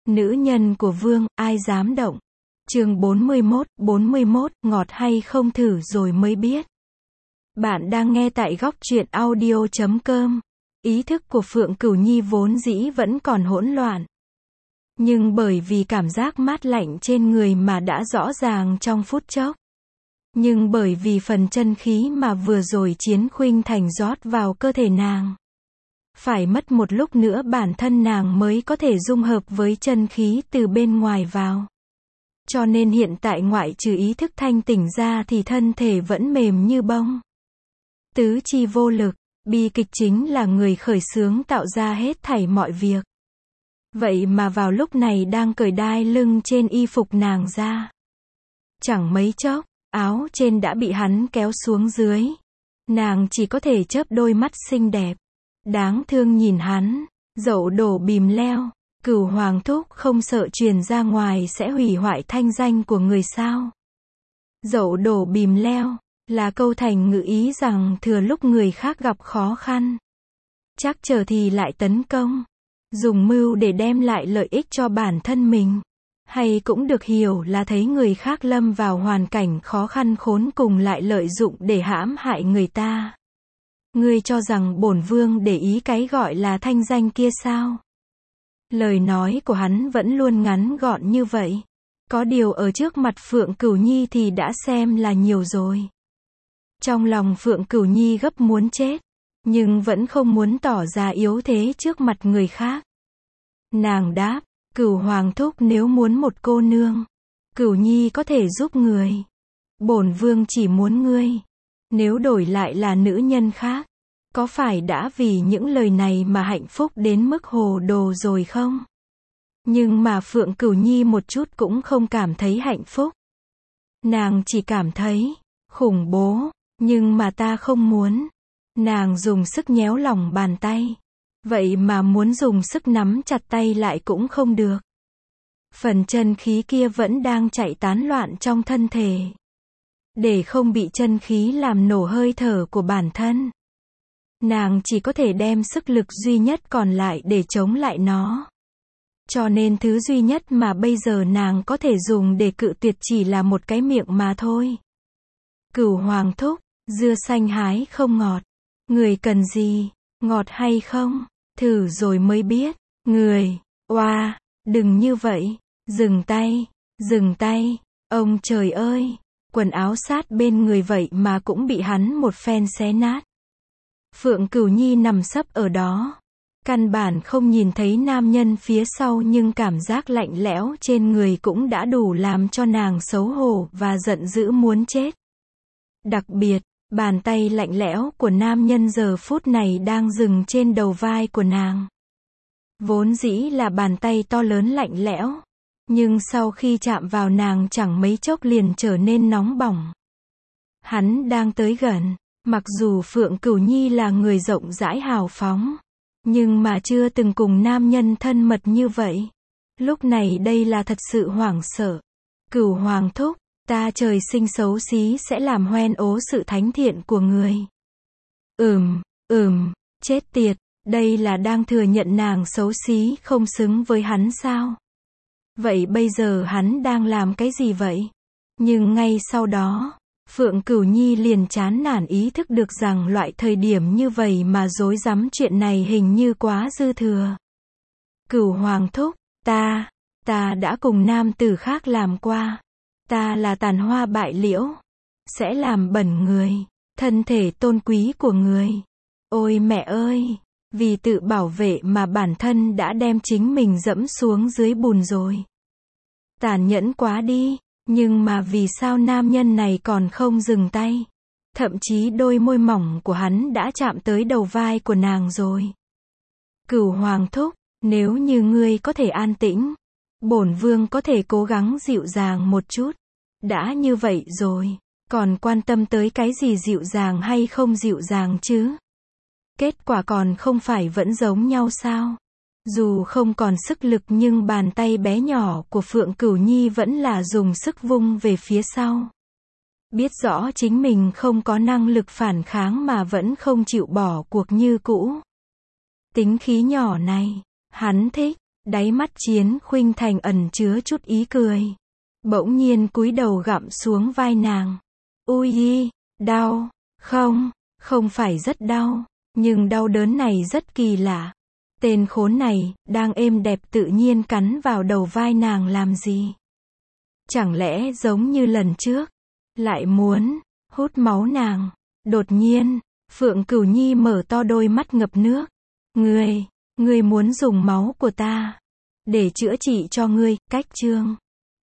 Nữ nhân của vương, ai dám động. Chương 41, ngọt hay không thử rồi mới biết. Bạn đang nghe tại góc truyện audio.com. Ý thức của Phượng Cửu Nhi vốn dĩ vẫn còn hỗn loạn. Nhưng bởi vì cảm giác mát lạnh trên người mà đã rõ ràng trong phút chốc. Nhưng bởi vì phần chân khí mà vừa rồi Chiến Khuynh Thành rót vào cơ thể nàng. Phải mất một lúc nữa bản thân nàng mới có thể dung hợp với chân khí từ bên ngoài vào. Cho nên hiện tại ngoại trừ ý thức thanh tỉnh ra thì thân thể vẫn mềm như bông. Tứ chi vô lực, bi kịch chính là người khởi xướng tạo ra hết thảy mọi việc. Vậy mà vào lúc này đang cởi đai lưng trên y phục nàng ra. Chẳng mấy chốc, áo trên đã bị hắn kéo xuống dưới. Nàng chỉ có thể chớp đôi mắt xinh đẹp. Đáng thương nhìn hắn, dậu đổ bìm leo, Cửu Hoàng thúc không sợ truyền ra ngoài sẽ hủy hoại thanh danh của người sao. Dậu đổ bìm leo, là câu thành ngữ ý rằng thừa lúc người khác gặp khó khăn. Chắc chờ thì lại tấn công, dùng mưu để đem lại lợi ích cho bản thân mình. Hay cũng được hiểu là thấy người khác lâm vào hoàn cảnh khó khăn khốn cùng lại lợi dụng để hãm hại người ta. Ngươi cho rằng bổn vương để ý cái gọi là thanh danh kia sao? Lời nói của hắn vẫn luôn ngắn gọn như vậy. Có điều ở trước mặt Phượng Cửu Nhi thì đã xem là nhiều rồi. Trong lòng Phượng Cửu Nhi gấp muốn chết, nhưng vẫn không muốn tỏ ra yếu thế trước mặt người khác. Nàng đáp, Cửu Hoàng thúc nếu muốn một cô nương, Cửu Nhi có thể giúp người. Bổn vương chỉ muốn ngươi. Nếu đổi lại là nữ nhân khác, có phải đã vì những lời này mà hạnh phúc đến mức hồ đồ rồi không? Nhưng mà Phượng Cửu Nhi một chút cũng không cảm thấy hạnh phúc. Nàng chỉ cảm thấy khủng bố, nhưng mà ta không muốn. Nàng dùng sức nhéo lòng bàn tay. Vậy mà muốn dùng sức nắm chặt tay lại cũng không được. Phần chân khí kia vẫn đang chạy tán loạn trong thân thể. Để không bị chân khí làm nổ hơi thở của bản thân. Nàng chỉ có thể đem sức lực duy nhất còn lại để chống lại nó. Cho nên thứ duy nhất mà bây giờ nàng có thể dùng để cự tuyệt chỉ là một cái miệng mà thôi. Cửu Hoàng thúc, dưa xanh hái không ngọt. Người cần gì, ngọt hay không, thử rồi mới biết. Người, oa, đừng như vậy, dừng tay, ông trời ơi. Quần áo sát bên người vậy mà cũng bị hắn một phen xé nát. Phượng Cửu Nhi nằm sấp ở đó. Căn bản không nhìn thấy nam nhân phía sau nhưng cảm giác lạnh lẽo trên người cũng đã đủ làm cho nàng xấu hổ và giận dữ muốn chết. Đặc biệt, bàn tay lạnh lẽo của nam nhân giờ phút này đang dừng trên đầu vai của nàng. Vốn dĩ là bàn tay to lớn lạnh lẽo. Nhưng sau khi chạm vào nàng chẳng mấy chốc liền trở nên nóng bỏng. Hắn đang tới gần. Mặc dù Phượng Cửu Nhi là người rộng rãi hào phóng. Nhưng mà chưa từng cùng nam nhân thân mật như vậy. Lúc này đây là thật sự hoảng sợ. Cửu Hoàng thúc, ta trời sinh xấu xí sẽ làm hoen ố sự thánh thiện của người. Chết tiệt, đây là đang thừa nhận nàng xấu xí không xứng với hắn sao? Vậy bây giờ hắn đang làm cái gì vậy? Nhưng ngay sau đó, Phượng Cửu Nhi liền chán nản ý thức được rằng loại thời điểm như vậy mà dối rắm chuyện này hình như quá dư thừa. Cửu Hoàng thúc, ta đã cùng nam tử khác làm qua. Ta là tàn hoa bại liễu. Sẽ làm bẩn người, thân thể tôn quý của người. Ôi mẹ ơi! Vì tự bảo vệ mà bản thân đã đem chính mình dẫm xuống dưới bùn rồi. Tàn nhẫn quá đi, nhưng mà vì sao nam nhân này còn không dừng tay? Thậm chí đôi môi mỏng của hắn đã chạm tới đầu vai của nàng rồi. Cửu Hoàng thúc, nếu như ngươi có thể an tĩnh, bổn vương có thể cố gắng dịu dàng một chút. Đã như vậy rồi, còn quan tâm tới cái gì dịu dàng hay không dịu dàng chứ? Kết quả còn không phải vẫn giống nhau sao? Dù không còn sức lực nhưng bàn tay bé nhỏ của Phượng Cửu Nhi vẫn là dùng sức vung về phía sau. Biết rõ chính mình không có năng lực phản kháng mà vẫn không chịu bỏ cuộc như cũ. Tính khí nhỏ này, hắn thích, Đáy mắt Chiến Khuynh Thành ẩn chứa chút ý cười. Bỗng nhiên cúi đầu gặm xuống vai nàng. Ui y, đau. Không, không phải rất đau. Nhưng đau đớn này rất kỳ lạ. Tên khốn này, đang êm đẹp tự nhiên cắn vào đầu vai nàng làm gì? Chẳng lẽ giống như lần trước, lại muốn hút máu nàng? Đột nhiên, Phượng Cửu Nhi mở to đôi mắt ngập nước. Ngươi muốn dùng máu của ta để chữa trị cho ngươi, cách chương